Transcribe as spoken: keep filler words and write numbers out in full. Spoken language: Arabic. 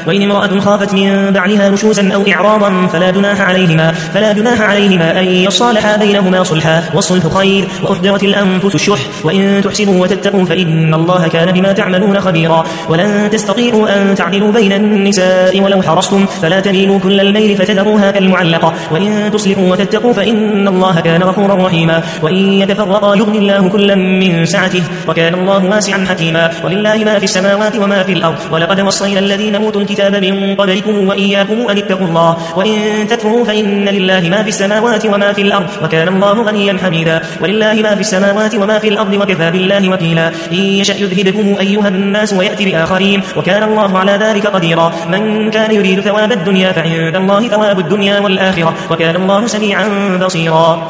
وإن امرأة خافت من بعلها نشوزا أو إعراضا فلا جناح عليهما فلا جناح عليهما أن يصالحا بينهما صلحا والصلح خير وأحضرت الأنفس الشح وإن تحسنوا وتتقوا فإن الله كان بما تعملون خبيرا ولن تستطيعوا أن تعدلوا بين النساء ولو حرصتم فلا تميلوا كل الميل فتذروها كالمعلقة وإن تصلحوا وتتقوا فإن الله كان غفورا رحيما وإن يتفرقا يغني الله كلا من سعته وكان الله واسعا حكيما ولله ما في السماوات وما في الأرض ولقد وصينا الذين أوتوا الكتاب من قبلكم وإياكم أن اتقوا الله وإن تكفروا فإن لله ما في السماوات وما في الأرض وكان الله غنيا حميدا ولله ما في السماوات وما في الأرض وكفى بالله وكيلا إن يشأ يذهبكم أيها الناس ويأتي بآخرين وكان الله على ذلك قديرا من كان يريد ثواب الدنيا فعند الله ثواب الدنيا والآخرة وكان الله سميعا بصيرا.